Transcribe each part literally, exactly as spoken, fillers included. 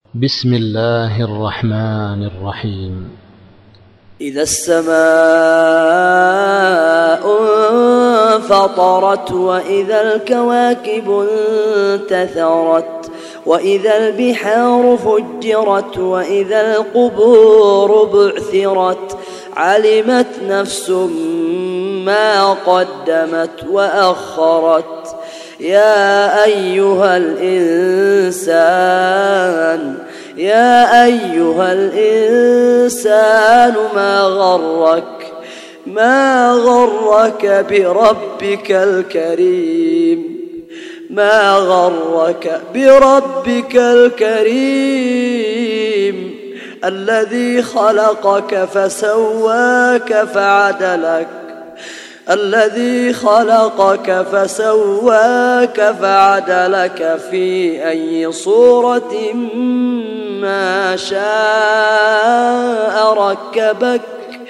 بسم الله الرحمن الرحيم. إذا السماء انفطرت وإذا الكواكب انتثرت وإذا البحار فجرت وإذا القبور بعثرت علمت نفس ما قدمت وأخرت. يا أيها الإنسان يا أيها الإنسان ما غرك ما غرك بربك الكريم ما غرك بربك الكريم الذي خلقك فسواك فعدلك الذي خلقك فسواك فعدلك في أي صورة ما شاء ركبك.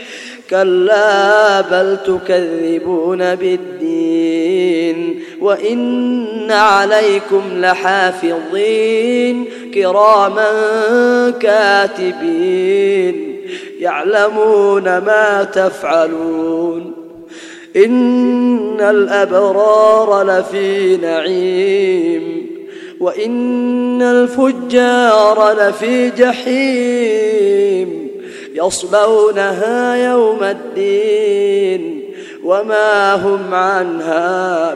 كلا بل تكذبون بالدين وإن عليكم لحافظين كراما كاتبين يعلمون ما تفعلون. إن الأبرار لفي نعيم وإن الفجار لفي جحيم يصلونها يوم الدين وما هم عنها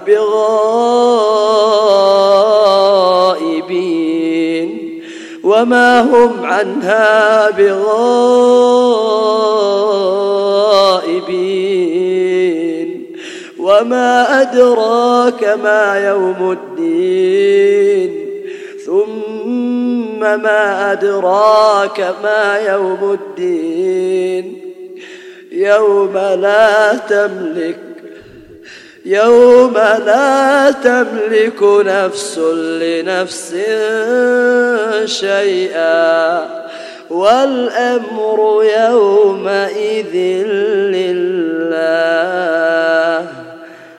بغائبين وما هم عنها بغائبين وما أدراك ما يوم الدين ثم ما أدراك ما يوم الدين يوم لا تملك يوم لا تملك نفس لنفس شيئا والأمر يومئذ لله.